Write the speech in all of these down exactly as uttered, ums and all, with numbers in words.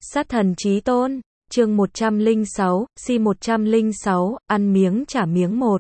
Sát thần chí tôn, chương một trăm lẻ sáu, si một trăm lẻ sáu, ăn miếng trả miếng một.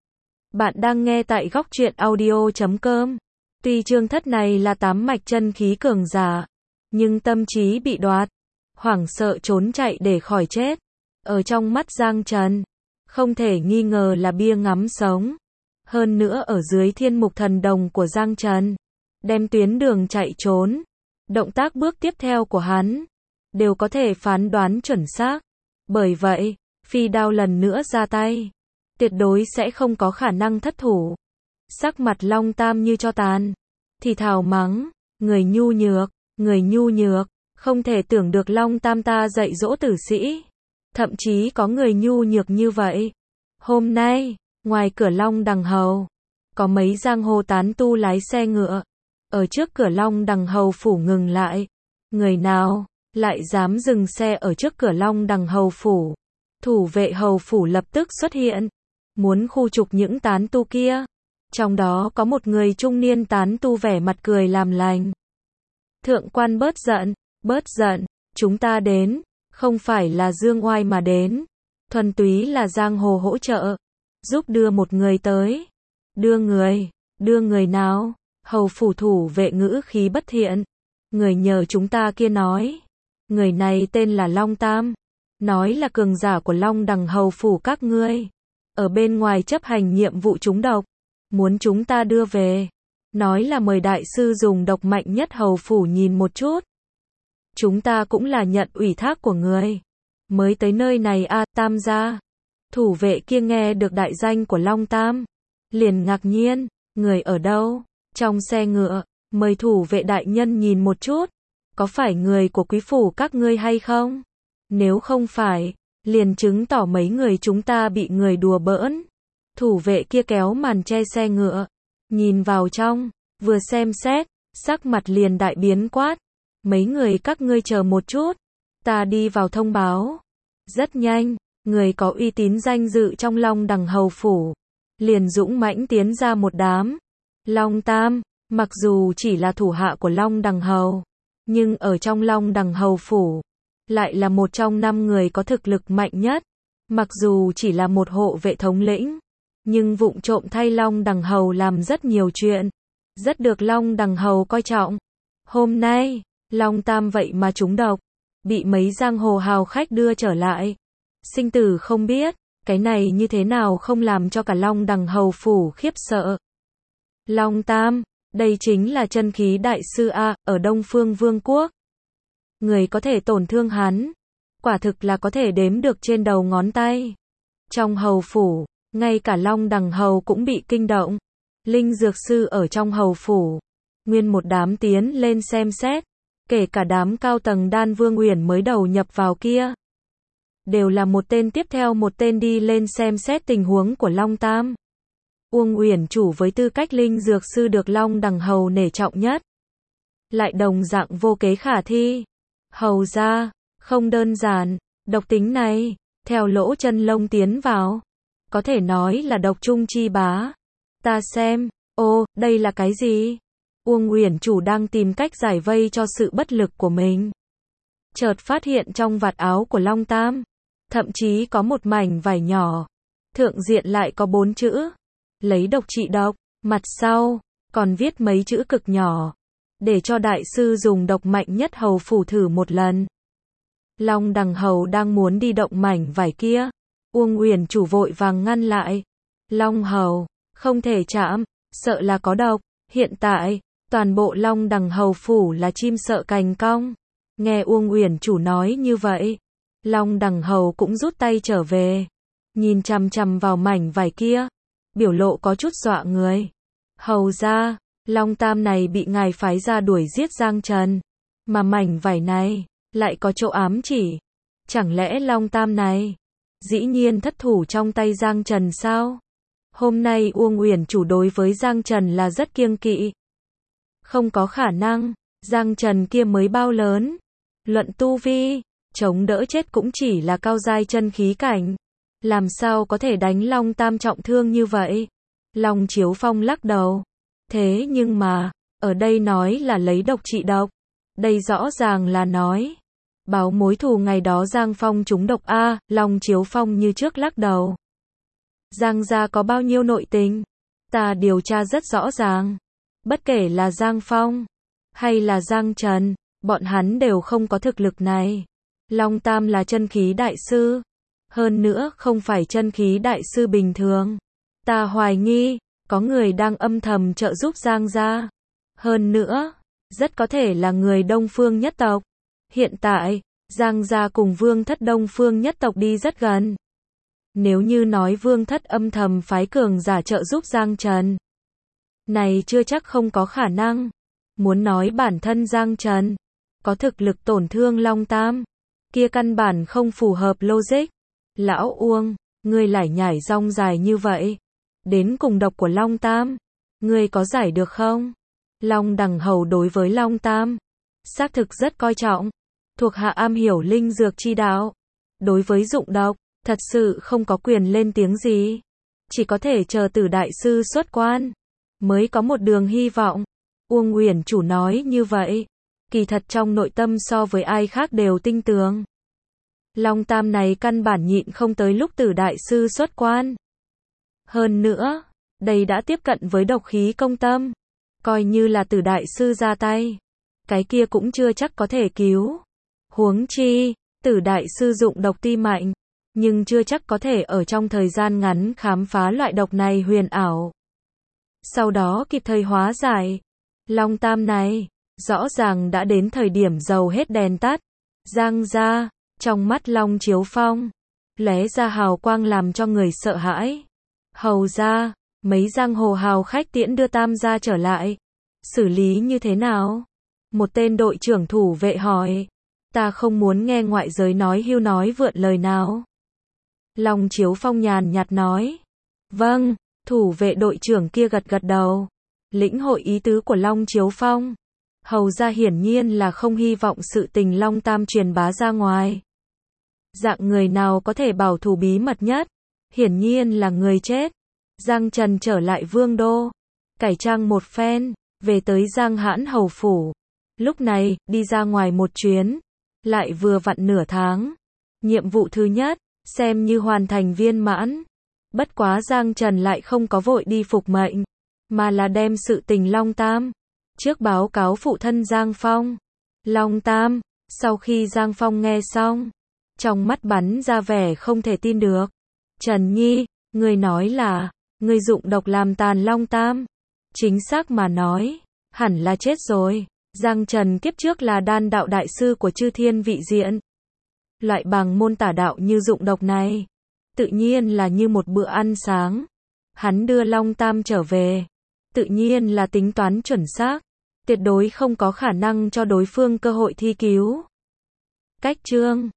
Bạn đang nghe tại góc truyện audio chấm com. Tuy chương thất này là tám mạch chân khí cường giả, nhưng tâm trí bị đoạt, hoảng sợ trốn chạy để khỏi chết. Ở trong mắt Giang Trần, không thể nghi ngờ là bia ngắm sống. Hơn nữa ở dưới thiên mục thần đồng của Giang Trần, đem tuyến đường chạy trốn, động tác bước tiếp theo của hắn đều có thể phán đoán chuẩn xác. Bởi vậy, phi đao lần nữa ra tay, tuyệt đối sẽ không có khả năng thất thủ. Sắc mặt Long Tam như cho tàn, thì thào mắng, người nhu nhược, người nhu nhược, không thể tưởng được Long Tam ta dạy dỗ tử sĩ. Thậm chí có người nhu nhược như vậy. Hôm nay, ngoài cửa Long Đằng Hầu, có mấy giang hồ tán tu lái xe ngựa, ở trước cửa Long Đằng Hầu phủ ngừng lại. Người nào lại dám dừng xe ở trước cửa Long Đằng Hầu phủ? Thủ vệ hầu phủ lập tức xuất hiện, muốn khu trục những tán tu kia. Trong đó có một người trung niên tán tu vẻ mặt cười làm lành. Thượng quan bớt giận, bớt giận, chúng ta đến, không phải là dương oai mà đến, thuần túy là giang hồ hỗ trợ, giúp đưa một người tới. Đưa người, đưa người nào? Hầu phủ thủ vệ ngữ khí bất thiện. Người nhờ chúng ta kia nói, người này tên là Long Tam, nói là cường giả của Long Đằng Hầu phủ các ngươi, ở bên ngoài chấp hành nhiệm vụ trúng độc, muốn chúng ta đưa về, nói là mời đại sư dùng độc mạnh nhất hầu phủ nhìn một chút. Chúng ta cũng là nhận ủy thác của người, mới tới nơi này a. Tam gia. Thủ vệ kia nghe được đại danh của Long Tam, liền ngạc nhiên, người ở đâu? Trong xe ngựa, mời thủ vệ đại nhân nhìn một chút, có phải người của quý phủ các ngươi hay không? Nếu không phải, liền chứng tỏ mấy người chúng ta bị người đùa bỡn. Thủ vệ kia kéo màn che xe ngựa, nhìn vào trong, vừa xem xét, sắc mặt liền đại biến quát. Mấy người các ngươi chờ một chút, ta đi vào thông báo. Rất nhanh, người có uy tín danh dự trong Long Đằng Hầu phủ, liền dũng mãnh tiến ra một đám. Long Tam, mặc dù chỉ là thủ hạ của Long Đằng Hầu, nhưng ở trong Long Đằng Hầu phủ, lại là một trong năm người có thực lực mạnh nhất. Mặc dù chỉ là một hộ vệ thống lĩnh, nhưng vụng trộm thay Long Đằng Hầu làm rất nhiều chuyện, rất được Long Đằng Hầu coi trọng. Hôm nay, Long Tam vậy mà trúng độc, bị mấy giang hồ hào khách đưa trở lại. Sinh tử không biết, cái này như thế nào không làm cho cả Long Đằng Hầu phủ khiếp sợ. Long Tam, đây chính là chân khí đại sư A, ở Đông Phương Vương quốc. Người có thể tổn thương hắn, quả thực là có thể đếm được trên đầu ngón tay. Trong hầu phủ, ngay cả Long Đằng Hầu cũng bị kinh động. Linh dược sư ở trong hầu phủ, nguyên một đám tiến lên xem xét, kể cả đám cao tầng Đan Vương Uyển mới đầu nhập vào kia, đều là một tên tiếp theo một tên đi lên xem xét tình huống của Long Tam. Uông Uyển chủ với tư cách linh dược sư được Long Đằng Hầu nể trọng nhất, lại đồng dạng vô kế khả thi. Hầu ra, không đơn giản, độc tính này, theo lỗ chân lông tiến vào, có thể nói là độc trung chi bá. Ta xem, ô, đây là cái gì? Uông Uyển chủ đang tìm cách giải vây cho sự bất lực của mình. Chợt phát hiện trong vạt áo của Long Tam, thậm chí có một mảnh vải nhỏ, thượng diện lại có bốn chữ, lấy độc trị độc, mặt sau, còn viết mấy chữ cực nhỏ, để cho đại sư dùng độc mạnh nhất hầu phủ thử một lần. Long Đằng Hầu đang muốn đi động mảnh vải kia, Uông Uyển chủ vội vàng ngăn lại. Long Hầu, không thể chạm, sợ là có độc. Hiện tại, toàn bộ Long Đằng Hầu phủ là chim sợ cành cong. Nghe Uông Uyển chủ nói như vậy, Long Đằng Hầu cũng rút tay trở về, nhìn chằm chằm vào mảnh vải kia, biểu lộ có chút dọa người. Hầu ra, Long Tam này bị ngài phái ra đuổi giết Giang Trần, mà mảnh vải này lại có chỗ ám chỉ. Chẳng lẽ Long Tam này dĩ nhiên thất thủ trong tay Giang Trần sao? Hôm nay Uông Uyển chủ đối với Giang Trần là rất kiêng kỵ. Không có khả năng, Giang Trần kia mới bao lớn, luận tu vi, chống đỡ chết cũng chỉ là cao giai chân khí cảnh, làm sao có thể đánh Long Tam trọng thương như vậy? Long Chiếu Phong lắc đầu. Thế nhưng mà, ở đây nói là lấy độc trị độc, đây rõ ràng là nói Báo mối thù ngày đó Giang Phong trúng độc a, Long Chiếu Phong như trước lắc đầu. Giang gia có bao nhiêu nội tình? Ta điều tra rất rõ ràng. Bất kể là Giang Phong hay là Giang Trần, bọn hắn đều không có thực lực này. Long Tam là chân khí đại sư. Hơn nữa không phải chân khí đại sư bình thường. Ta hoài nghi, có người đang âm thầm trợ giúp Giang gia. Hơn nữa, rất có thể là người Đông Phương nhất tộc. Hiện tại, Giang gia cùng Vương thất Đông Phương nhất tộc đi rất gần. Nếu như nói Vương thất âm thầm phái cường giả trợ giúp Giang Trần, này chưa chắc không có khả năng. Muốn nói bản thân Giang Trần có thực lực tổn thương Long Tam, kia căn bản không phù hợp logic. Lão Uông, ngươi lải nhải rong dài như vậy, đến cùng độc của Long Tam, ngươi có giải được không? Long Đằng Hầu đối với Long Tam, xác thực rất coi trọng, thuộc hạ am hiểu linh dược chi đạo. Đối với dụng độc, thật sự không có quyền lên tiếng gì. Chỉ có thể chờ Tử đại sư xuất quan, mới có một đường hy vọng. Uông Uyển chủ nói như vậy, kỳ thật trong nội tâm so với ai khác đều tinh tường. Long Tam này căn bản nhịn không tới lúc Tử đại sư xuất quan. Hơn nữa, đây đã tiếp cận với độc khí công tâm. Coi như là Tử đại sư ra tay, cái kia cũng chưa chắc có thể cứu. Huống chi, Tử đại sư dụng độc ti mạnh, nhưng chưa chắc có thể ở trong thời gian ngắn khám phá loại độc này huyền ảo. Sau đó kịp thời hóa giải. Long Tam này, rõ ràng đã đến thời điểm dầu hết đèn tắt. Giang gia, trong mắt Long Chiếu Phong, lóe ra hào quang làm cho người sợ hãi. Hầu gia, mấy giang hồ hào khách tiễn đưa Tam gia trở lại. Xử lý như thế nào? Một tên đội trưởng thủ vệ hỏi. Ta không muốn nghe ngoại giới nói hưu nói vượn lời nào. Long Chiếu Phong nhàn nhạt nói. Vâng, thủ vệ đội trưởng kia gật gật đầu. Lĩnh hội ý tứ của Long Chiếu Phong. Hầu ra hiển nhiên là không hy vọng sự tình Long Tam truyền bá ra ngoài. Dạng người nào có thể bảo thủ bí mật nhất? Hiển nhiên là người chết. Giang Trần trở lại Vương đô, cải trang một phen, về tới Giang Hãn hầu phủ. Lúc này, đi ra ngoài một chuyến, lại vừa vặn nửa tháng. Nhiệm vụ thứ nhất, xem như hoàn thành viên mãn. Bất quá Giang Trần lại không có vội đi phục mệnh, mà là đem sự tình Long Tam trước báo cáo phụ thân Giang Phong. Long Tam, sau khi Giang Phong nghe xong, trong mắt bắn ra vẻ không thể tin được. Trần Nhi, ngươi nói là, ngươi dụng độc làm tàn Long Tam. Chính xác mà nói, hẳn là chết rồi. Giang Trần kiếp trước là đan đạo đại sư của Chư Thiên Vị Diện. Loại bằng môn tả đạo như dụng độc này, tự nhiên là như một bữa ăn sáng. Hắn đưa Long Tam trở về, tự nhiên là tính toán chuẩn xác, tuyệt đối không có khả năng cho đối phương cơ hội thi cứu. Cách chương